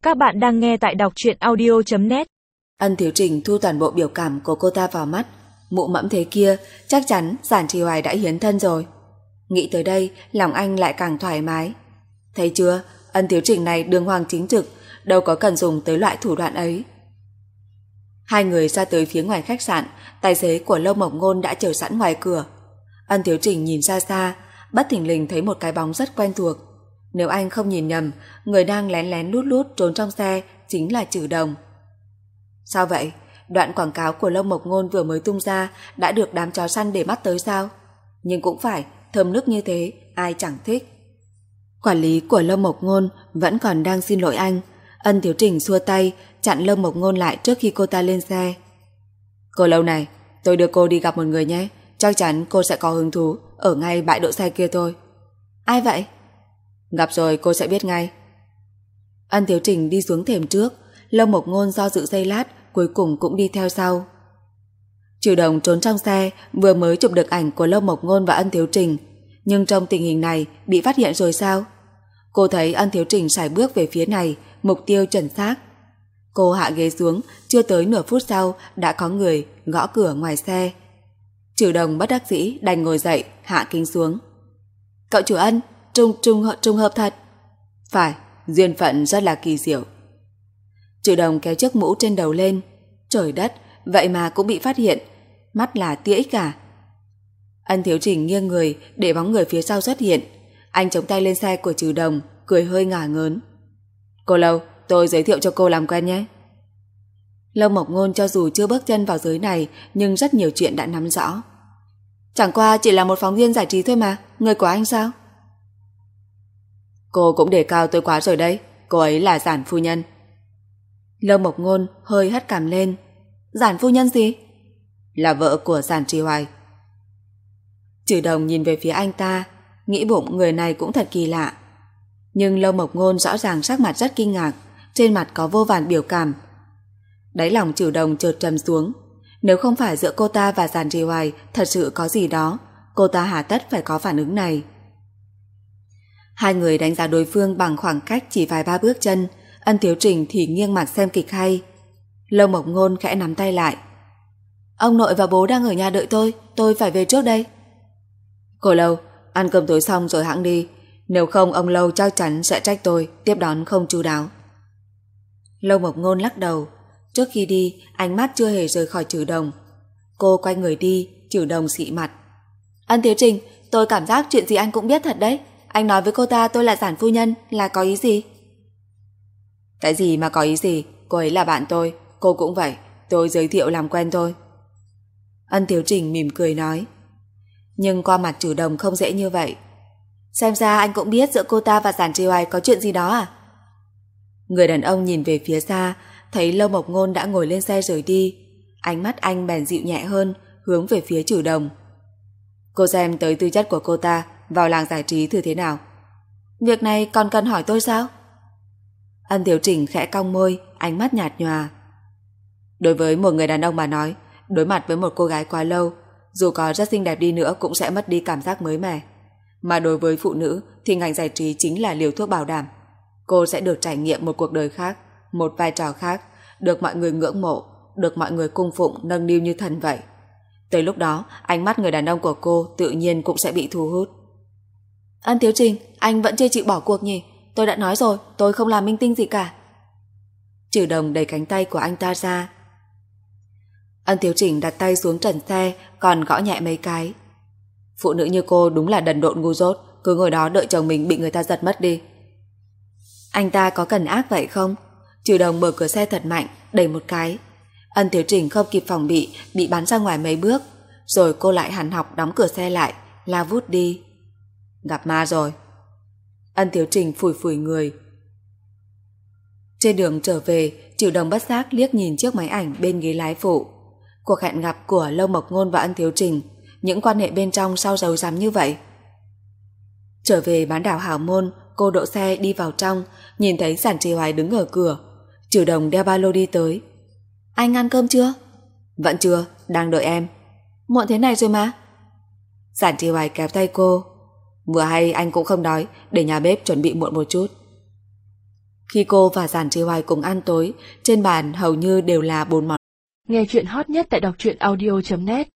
Các bạn đang nghe tại đọc truyện audio.net. Ân Thiếu Trình thu toàn bộ biểu cảm của cô ta vào mắt. Mụ mẫm thế kia, chắc chắn Giản Trì Hoài đã hiến thân rồi. Nghĩ tới đây, lòng anh lại càng thoải mái. Thấy chưa, Ân Thiếu Trình này đường hoàng chính trực, đâu có cần dùng tới loại thủ đoạn ấy. Hai người ra tới phía ngoài khách sạn, tài xế của Lâu Mộc Ngôn đã chờ sẵn ngoài cửa. Ân Thiếu Trình nhìn xa xa, bất thình lình thấy một cái bóng rất quen thuộc. Nếu anh không nhìn nhầm, người đang lén lén lút lút trốn trong xe chính là Trừ Đồng. Sao vậy? Đoạn quảng cáo của Lâu Mộc Ngôn vừa mới tung ra đã được đám chó săn để mắt tới sao? Nhưng cũng phải, thơm nức như thế, ai chẳng thích. Quản lý của Lâu Mộc Ngôn vẫn còn đang xin lỗi anh. Ân Thiếu Trình xua tay, chặn Lâu Mộc Ngôn lại trước khi cô ta lên xe. Cô Lâu này, tôi đưa cô đi gặp một người nhé. Chắc chắn cô sẽ có hứng thú, ở ngay bãi đỗ xe kia thôi. Ai vậy? Gặp rồi cô sẽ biết ngay. Ân Thiếu Trình đi xuống thềm trước, Lâu Mộc Ngôn do dự giây lát, cuối cùng cũng đi theo sau. Trừ Đồng trốn trong xe, vừa mới chụp được ảnh của Lâu Mộc Ngôn và Ân Thiếu Trình, nhưng trong tình hình này bị phát hiện rồi sao? Cô thấy Ân Thiếu Trình sải bước về phía này, mục tiêu chuẩn xác. Cô hạ ghế xuống, chưa tới nửa phút sau đã có người gõ cửa ngoài xe. Trừ Đồng bất đắc dĩ đành ngồi dậy, hạ kính xuống. Cậu chủ Ân, trùng hợp thật. Phải, duyên phận rất là kỳ diệu. Trừ Đồng kéo chiếc mũ trên đầu lên. Trời đất, vậy mà cũng bị phát hiện. Mắt là tia ích cả. Ân Thiếu Trình nghiêng người để bóng người phía sau xuất hiện. Anh chống tay lên xe của Trừ Đồng, cười hơi ngả ngớn. Cô Lâu, tôi giới thiệu cho cô làm quen nhé. Lâu Mộc Ngôn cho dù chưa bước chân vào giới này nhưng rất nhiều chuyện đã nắm rõ. Chẳng qua chỉ là một phóng viên giải trí thôi mà, người của anh sao? Cô cũng đề cao tôi quá rồi đấy, cô ấy là Giản phu nhân. Lâu Mộc Ngôn hơi hất cằm lên. Giản phu nhân gì? Là vợ của Giản Trì Hoài. Trừ Đồng nhìn về phía anh ta, nghĩ bụng người này cũng thật kỳ lạ. Nhưng Lâu Mộc Ngôn rõ ràng sắc mặt rất kinh ngạc, trên mặt có vô vàn biểu cảm. Đáy lòng Trừ Đồng chợt trầm xuống. Nếu không phải giữa cô ta và Giản Trì Hoài thật sự có gì đó, cô ta hà tất phải có phản ứng này. Hai người đánh giá đối phương bằng khoảng cách chỉ vài ba bước chân. Ân Thiếu Trình thì nghiêng mặt xem kịch hay. Lâu Mộc Ngôn khẽ nắm tay lại. Ông nội và bố đang ở nhà đợi tôi phải về trước đây. Cô Lâu, ăn cơm tối xong rồi hẵng đi, nếu không ông Lâu chắc chắn sẽ trách tôi tiếp đón không chu đáo. Lâu Mộc Ngôn lắc đầu. Trước khi đi, ánh mắt chưa hề rời khỏi Trừ Đồng. Cô quay người đi, Trừ Đồng xị mặt. Ân Thiếu Trình, tôi cảm giác chuyện gì anh cũng biết thật đấy. Anh nói với cô ta tôi là Giản phu nhân là có ý gì? Cái gì mà có ý gì? Cô ấy là bạn tôi, cô cũng vậy, tôi giới thiệu làm quen thôi. Ân Thiếu Trình mỉm cười nói. Nhưng qua mặt Trừ Đồng không dễ như vậy. Xem ra anh cũng biết giữa cô ta và Giản Trì Hoài có chuyện gì đó à? Người đàn ông nhìn về phía xa, thấy Lâu Mộc Ngôn đã ngồi lên xe rời đi. Ánh mắt anh bèn dịu nhẹ hơn, hướng về phía Trừ Đồng. Cô xem tới tư chất của cô ta vào làng giải trí thử thế nào. Việc này còn cần hỏi tôi sao? Ân Thiếu Trình khẽ cong môi, ánh mắt nhạt nhòa. Đối với một người đàn ông mà nói, đối mặt với một cô gái quá lâu, dù có rất xinh đẹp đi nữa cũng sẽ mất đi cảm giác mới mẻ. Mà đối với phụ nữ thì ngành giải trí chính là liều thuốc bảo đảm. Cô sẽ được trải nghiệm một cuộc đời khác, một vai trò khác, được mọi người ngưỡng mộ, được mọi người cung phụng nâng niu như thần vậy. Tới lúc đó, ánh mắt người đàn ông của cô tự nhiên cũng sẽ bị thu hút. Ân Thiếu Trình, anh vẫn chưa chịu bỏ cuộc nhỉ? Tôi đã nói rồi, tôi không làm minh tinh gì cả. Trừ Đồng đẩy cánh tay của anh ta ra. Ân Thiếu Trình đặt tay xuống trần xe, còn gõ nhẹ mấy cái. Phụ nữ như cô đúng là đần độn ngu dốt, cứ ngồi đó đợi chồng mình bị người ta giật mất đi. Anh ta có cần ác vậy không? Trừ Đồng mở cửa xe thật mạnh, đẩy một cái. Ân Thiếu Trình không kịp phòng bị bắn ra ngoài mấy bước, rồi cô lại hằn học đóng cửa xe lại, lao vút đi. Gặp ma rồi. Ân Thiếu Trình phủi phủi người. Trên đường trở về, Trừ Đồng bất giác liếc nhìn chiếc máy ảnh bên ghế lái phụ. Cuộc hẹn gặp của Lâu Mộc Ngôn và Ân Thiếu Trình, những quan hệ bên trong sao giấu giếm như vậy. Trở về bán đảo Hảo Môn, cô đỗ xe đi vào trong, nhìn thấy Giản Trì Hoài đứng ở cửa. Trừ Đồng đeo ba lô đi tới. Anh ăn cơm chưa? Vẫn chưa, đang đợi em. Muộn thế này rồi mà. Giản Trì Hoài kéo tay cô. Vừa hay anh cũng không đói, để nhà bếp chuẩn bị muộn một chút. Khi cô và Giản Trì Hoài cùng ăn tối, trên bàn hầu như đều là 4 món. Nghe chuyện hot nhất tại đọc truyện audio.net